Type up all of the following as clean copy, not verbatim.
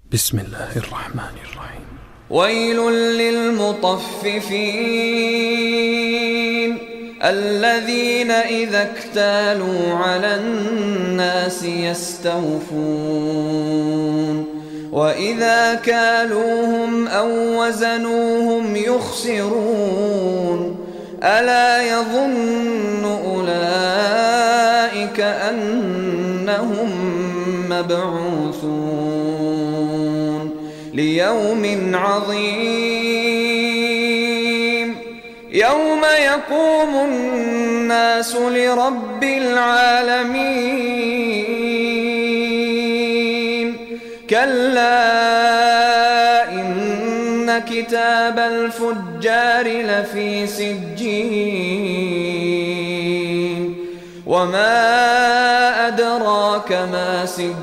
بسم الله الرحمن الرحيم. ويل للمطففين الذين إذا اكتالوا على الناس يستوفون وإذا كالوهم أو وزنوهم يخسرون ألا يظن أولئك أنهم مبعوثون ليوم عظيم يوم يقوم الناس لرب العالمين كلا إن كتاب الفجار لفي سجين وما أدراك ما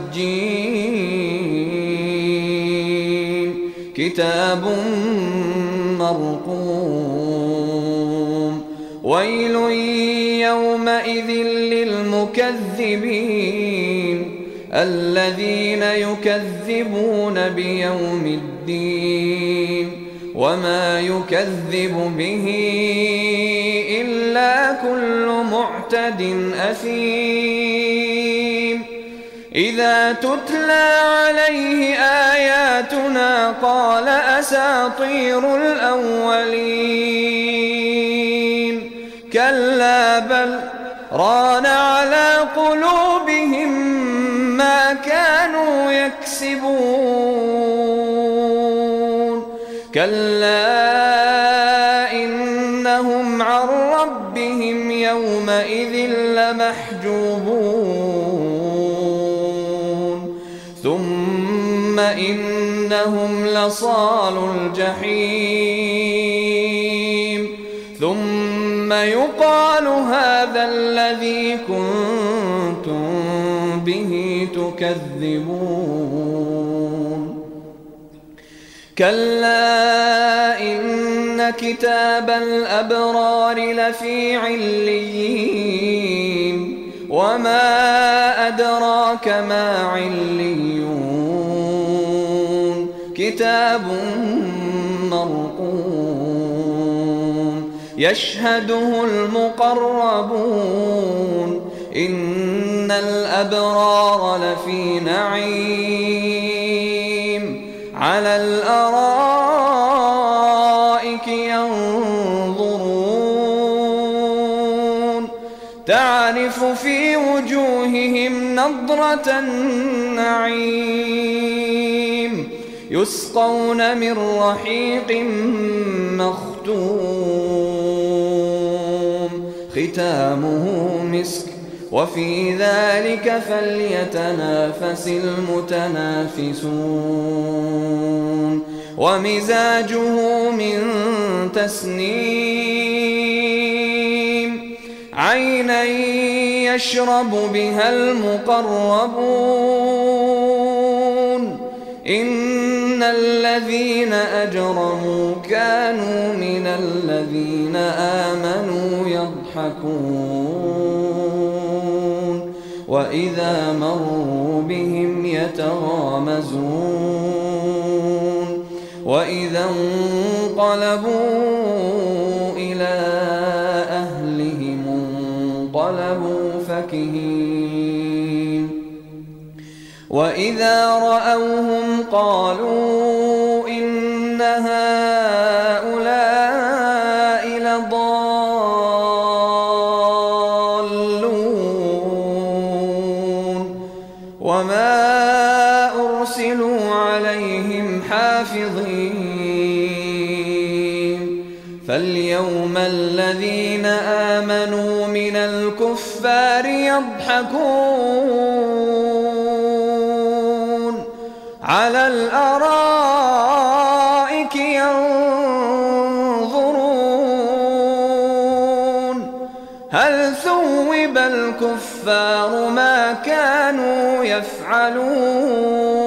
سجين كتاب مرقوم ويل يومئذ للمكذبين الذين يكذبون بيوم الدين وما يكذب به إلا كل معتد أثيم إذا تتلى عليه آياتنا قال أساطير الأولين كلا بل ران على قلوبهم ما كانوا يكسبون كلا إنهم عن ربهم يومئذ لمحجوبون ثم إنهم لصالو الجحيم ثم يقال هذا الذي كنتم به تكذبون كلا إن كتاب الأبرار لفي عليين وما أدراك ما عليون كتاب مرقوم يشهده المقربون إن الأبرار لفي نعيم على الأرائك ينظرون تعرف في وجوههم نضرة النعيم يسقون من رحيق مختوم ختامه مسك وفي ذلك فليتنافس المتنافسون ومزاجه من تسنيم عينا يشرب بها المقربون إن الذين أجرموا كانوا من الذين آمنوا يضحكون وإذا مروا بهم يتغامزون وإذا انقلبوا إلى أهلهم انقلبوا فكهين وإذا رأوهم قالوا إن هؤلاء لضالون وما أرسلوا عليهم حافظين فاليوم الذين آمنوا من الكفار يضحكون على الأرائك ينظرون هل ثوب الكفار ما كانوا يفعلون